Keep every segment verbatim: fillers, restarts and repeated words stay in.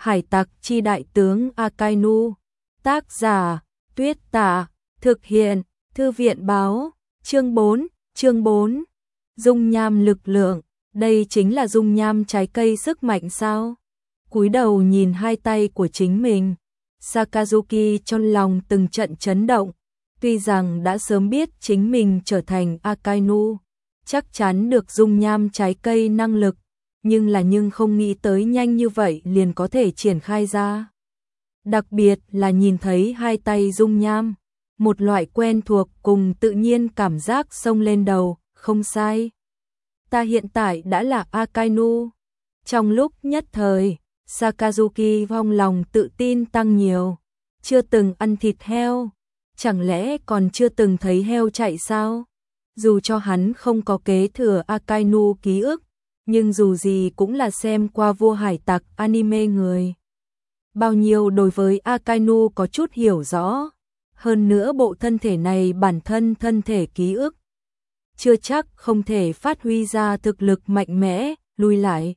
Hải tặc chi đại tướng Akainu. Tác giả Tuyết Tả. Thực hiện Thư viện báo. Chương bốn. Chương bốn. Dung nham lực lượng. Đây chính là dung nham trái cây sức mạnh sao? Cúi đầu nhìn hai tay của chính mình, Sakazuki trong lòng từng trận chấn động. Tuy rằng đã sớm biết chính mình trở thành Akainu, chắc chắn được dung nham trái cây năng lực, nhưng là nhưng không nghĩ tới nhanh như vậy liền có thể triển khai ra. Đặc biệt là nhìn thấy hai tay dung nham, một loại quen thuộc cùng tự nhiên cảm giác xông lên đầu, không sai. Ta hiện tại đã là Akainu. Trong lúc nhất thời, Sakazuki vong lòng tự tin tăng nhiều. Chưa từng ăn thịt heo, chẳng lẽ còn chưa từng thấy heo chạy sao? Dù cho hắn không có kế thừa Akainu ký ức, nhưng dù gì cũng là xem qua vua hải tặc anime người. Bao nhiêu đối với Akainu có chút hiểu rõ. Hơn nữa bộ thân thể này bản thân thân thể ký ức chưa chắc không thể phát huy ra thực lực mạnh mẽ, lui lại.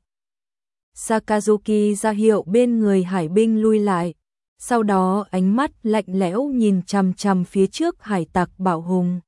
Sakazuki ra hiệu bên người hải binh lui lại, sau đó ánh mắt lạnh lẽo nhìn chằm chằm phía trước hải tặc Bảo Hùng.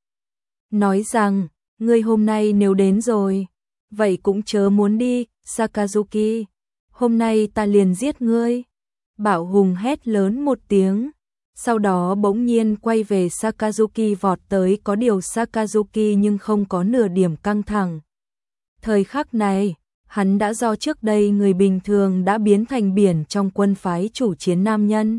Nói rằng, ngươi hôm nay nếu đến rồi, vậy cũng chớ muốn đi, Sakazuki, hôm nay ta liền giết ngươi. Bảo Hùng hét lớn một tiếng. Sau đó bỗng nhiên quay về Sakazuki vọt tới, có điều Sakazuki nhưng không có nửa điểm căng thẳng. Thời khắc này, hắn đã do trước đây người bình thường đã biến thành biển trong quân phái chủ chiến nam nhân.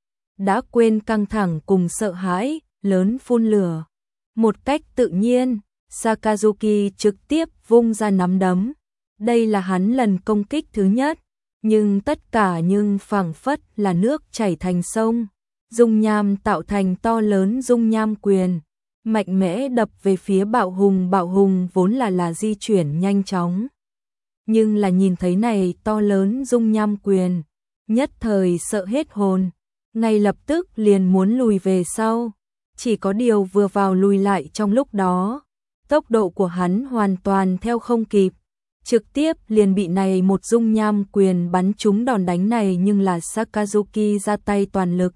Đã quên căng thẳng cùng sợ hãi, lớn phun lửa. Một cách tự nhiên, Sakazuki trực tiếp vung ra nắm đấm. Đây là hắn lần công kích thứ nhất, nhưng tất cả nhưng phảng phất là nước chảy thành sông. Dung nham tạo thành to lớn dung nham quyền, mạnh mẽ đập về phía Bạo Hùng. Bạo Hùng vốn là là di chuyển nhanh chóng, nhưng là nhìn thấy này to lớn dung nham quyền, nhất thời sợ hết hồn, ngay lập tức liền muốn lùi về sau. Chỉ có điều vừa vào lùi lại trong lúc đó, tốc độ của hắn hoàn toàn theo không kịp, trực tiếp liền bị này một dung nham quyền bắn trúng. Đòn đánh này nhưng là Sakazuki ra tay toàn lực,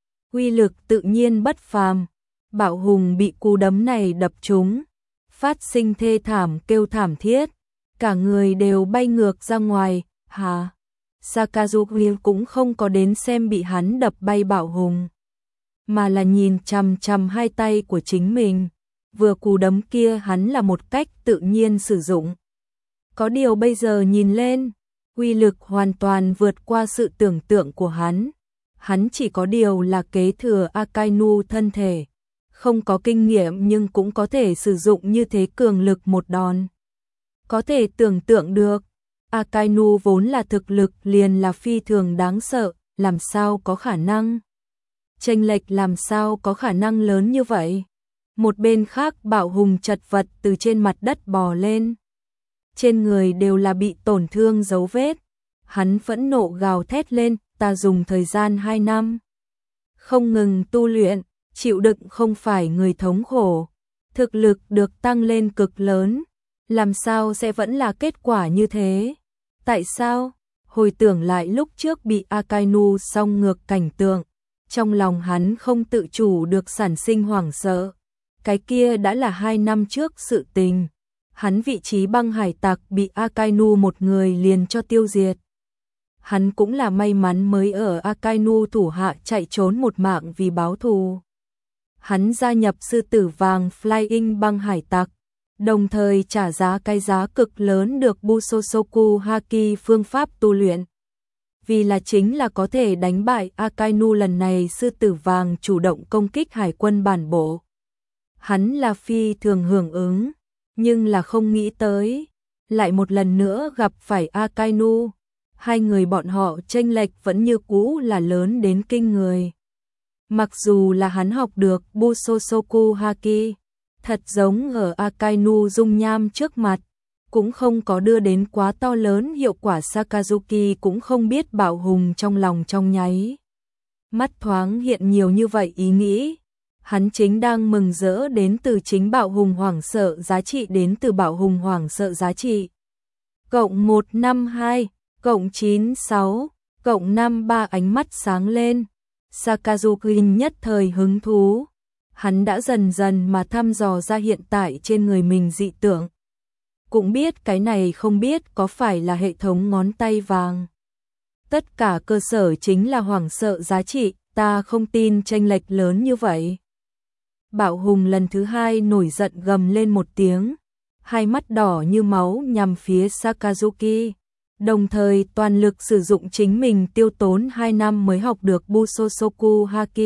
uy lực tự nhiên bất phàm. Bạo Hùng bị cú đấm này đập trúng, phát sinh thê thảm kêu thảm thiết, cả người đều bay ngược ra ngoài. Hà, Sakazuki cũng không có đến xem bị hắn đập bay Bạo Hùng, mà là nhìn chằm chằm hai tay của chính mình. Vừa cú đấm kia hắn là một cách tự nhiên sử dụng, có điều bây giờ nhìn lên, uy lực hoàn toàn vượt qua sự tưởng tượng của hắn. Hắn chỉ có điều là kế thừa Akainu thân thể, không có kinh nghiệm nhưng cũng có thể sử dụng như thế cường lực một đòn. Có thể tưởng tượng được, Akainu vốn là thực lực liền là phi thường đáng sợ, làm sao có khả năng? Chênh lệch làm sao có khả năng lớn như vậy? Một bên khác Bạo Hùng chật vật từ trên mặt đất bò lên. Trên người đều là bị tổn thương dấu vết. Hắn phẫn nộ gào thét lên, ta dùng thời gian hai năm không ngừng tu luyện, chịu đựng không phải người thống khổ, thực lực được tăng lên cực lớn, làm sao sẽ vẫn là kết quả như thế? Tại sao? Hồi tưởng lại lúc trước bị Akainu song ngược cảnh tượng, trong lòng hắn không tự chủ được sản sinh hoảng sợ. Cái kia đã là hai năm trước sự tình, hắn vị trí băng hải tặc bị Akainu một người liền cho tiêu diệt. Hắn cũng là may mắn mới ở Akainu thủ hạ chạy trốn một mạng vì báo thù. Hắn gia nhập sư tử vàng Flying băng hải tặc, đồng thời trả giá cái giá cực lớn được Busosoku Haki phương pháp tu luyện. Vì là chính là có thể đánh bại Akainu. Lần này sư tử vàng chủ động công kích hải quân bản bộ. Hắn là phi thường hưởng ứng, nhưng là không nghĩ tới, lại một lần nữa gặp phải Akainu. Hai người bọn họ chênh lệch vẫn như cũ là lớn đến kinh người. Mặc dù là hắn học được Busosoku Haki, thật giống ở Akainu dung nham trước mặt, cũng không có đưa đến quá to lớn hiệu quả. Sakazuki cũng không biết Bạo Hùng trong lòng trong nháy mắt thoáng hiện nhiều như vậy ý nghĩ. Hắn chính đang mừng rỡ đến từ chính Bạo Hùng hoảng sợ giá trị, đến từ Bạo Hùng hoảng sợ giá trị. Cộng một năm hai cộng chín sáu Cộng năm ba ánh mắt sáng lên, Sakazuki nhất thời hứng thú. Hắn đã dần dần mà thăm dò ra hiện tại trên người mình dị tượng. Cũng biết cái này không biết có phải là hệ thống ngón tay vàng. Tất cả cơ sở chính là hoảng sợ giá trị, ta không tin chênh lệch lớn như vậy. Bạo Hùng lần thứ hai nổi giận gầm lên một tiếng, hai mắt đỏ như máu nhằm phía Sakazuki, đồng thời toàn lực sử dụng chính mình tiêu tốn hai năm mới học được Busosoku Haki.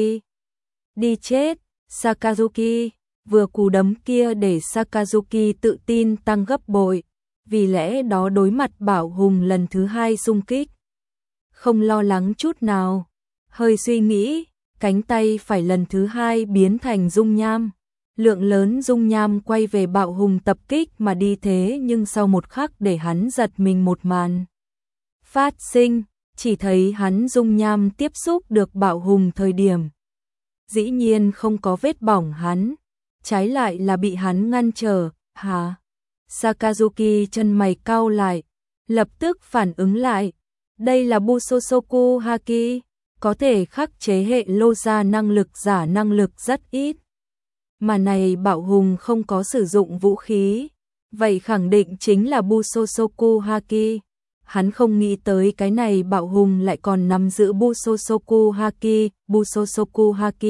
Đi chết, Sakazuki, vừa cú đấm kia để Sakazuki tự tin tăng gấp bội, vì lẽ đó đối mặt Bạo Hùng lần thứ hai xung kích. Không lo lắng chút nào, hơi suy nghĩ, cánh tay phải lần thứ hai biến thành dung nham. Lượng lớn dung nham quay về Bạo Hùng tập kích mà đi thế nhưng sau một khắc để hắn giật mình một màn. Phát sinh, chỉ thấy hắn dung nham tiếp xúc được Bạo Hùng thời điểm. Dĩ nhiên không có vết bỏng hắn, trái lại là bị hắn ngăn trở, hả? Sakazuki chân mày cau lại, lập tức phản ứng lại. Đây là Busosoku Haki, có thể khắc chế hệ lô ra năng lực giả năng lực rất ít. Mà này Bạo Hùng không có sử dụng vũ khí, vậy khẳng định chính là Busosoku Haki. Hắn không nghĩ tới cái này Bạo Hùng lại còn nắm giữ Busosoku Haki, Busosoku Haki.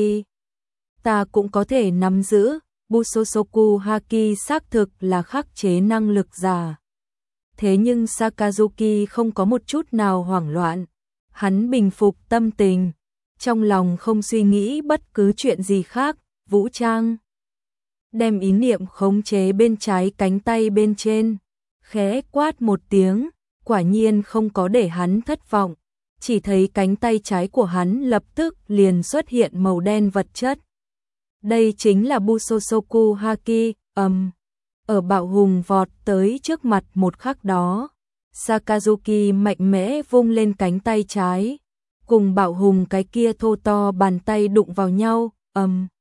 Ta cũng có thể nắm giữ, Busosoku Haki xác thực là khắc chế năng lực giả. Thế nhưng Sakazuki không có một chút nào hoảng loạn, hắn bình phục tâm tình, trong lòng không suy nghĩ bất cứ chuyện gì khác, vũ trang. Đem ý niệm khống chế bên trái cánh tay bên trên, khẽ quát một tiếng, quả nhiên không có để hắn thất vọng, chỉ thấy cánh tay trái của hắn lập tức liền xuất hiện màu đen vật chất. Đây chính là Busosoku Haki, ầm. Um, ở Bạo Hùng vọt tới trước mặt một khắc đó, Sakazuki mạnh mẽ vung lên cánh tay trái, cùng Bạo Hùng cái kia thô to bàn tay đụng vào nhau, ầm. Um,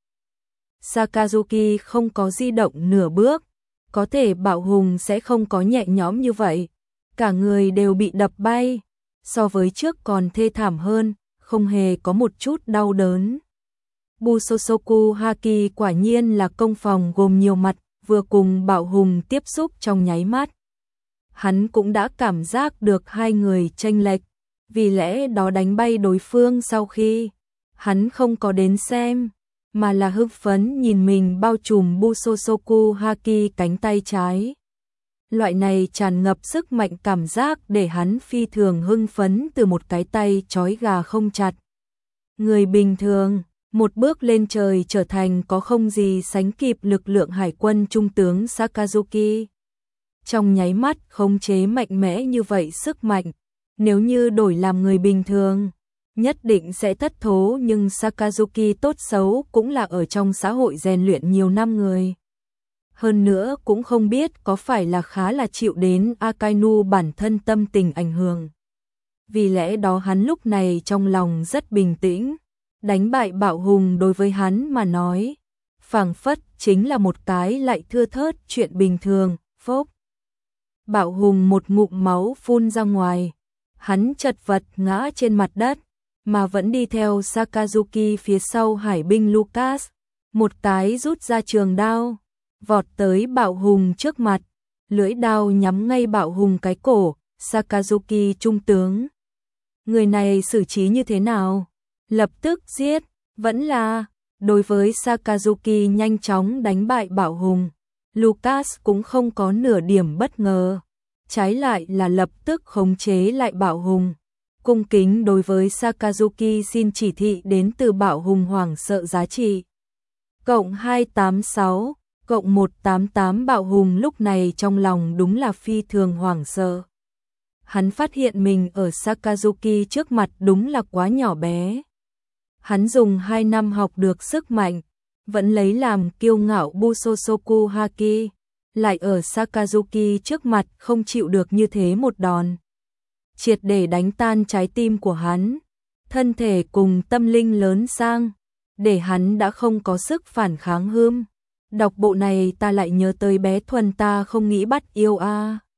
Sakazuki không có di động nửa bước, có thể Bạo Hùng sẽ không có nhẹ nhõm như vậy, cả người đều bị đập bay, so với trước còn thê thảm hơn, không hề có một chút đau đớn. Busosoku Haki quả nhiên là công phòng gồm nhiều mặt, vừa cùng Bạo Hùng tiếp xúc trong nháy mắt. Hắn cũng đã cảm giác được hai người chênh lệch, vì lẽ đó đánh bay đối phương sau khi hắn không có đến xem, mà là hưng phấn nhìn mình bao trùm Busosoku Haki cánh tay trái. Loại này tràn ngập sức mạnh cảm giác để hắn phi thường hưng phấn từ một cái tay trói gà không chặt. Người bình thường, một bước lên trời trở thành có không gì sánh kịp lực lượng hải quân trung tướng Sakazuki. Trong nháy mắt khống chế mạnh mẽ như vậy sức mạnh, nếu như đổi làm người bình thường, nhất định sẽ thất thố, nhưng Sakazuki tốt xấu cũng là ở trong xã hội rèn luyện nhiều năm người. Hơn nữa cũng không biết có phải là khá là chịu đến Akainu bản thân tâm tình ảnh hưởng. Vì lẽ đó hắn lúc này trong lòng rất bình tĩnh, đánh bại Bạo Hùng đối với hắn mà nói, phảng phất chính là một cái lại thưa thớt chuyện bình thường, phốc. Bạo Hùng một ngụm máu phun ra ngoài, hắn chật vật ngã trên mặt đất, mà vẫn đi theo Sakazuki phía sau hải binh Lucas, một cái rút ra trường đao, vọt tới Bạo Hùng trước mặt, lưỡi đao nhắm ngay Bạo Hùng cái cổ. Sakazuki trung tướng, người này xử trí như thế nào? Lập tức giết, vẫn là, đối với Sakazuki nhanh chóng đánh bại Bạo Hùng, Lucas cũng không có nửa điểm bất ngờ, trái lại là lập tức khống chế lại Bạo Hùng, cung kính đối với Sakazuki xin chỉ thị đến từ Bạo Hùng hoảng sợ giá trị. Cộng hai tám sáu, cộng một tám tám. Bạo Hùng lúc này trong lòng đúng là phi thường hoảng sợ. Hắn phát hiện mình ở Sakazuki trước mặt đúng là quá nhỏ bé. Hắn dùng hai năm học được sức mạnh, vẫn lấy làm kiêu ngạo Busosoku Haki, lại ở Sakazuki trước mặt không chịu được như thế một đòn. Triệt để đánh tan trái tim của hắn, thân thể cùng tâm linh lớn sang, để hắn đã không có sức phản kháng hươm. Đọc bộ này ta lại nhớ tới bé Thuần ta không nghĩ bắt yêu a. À.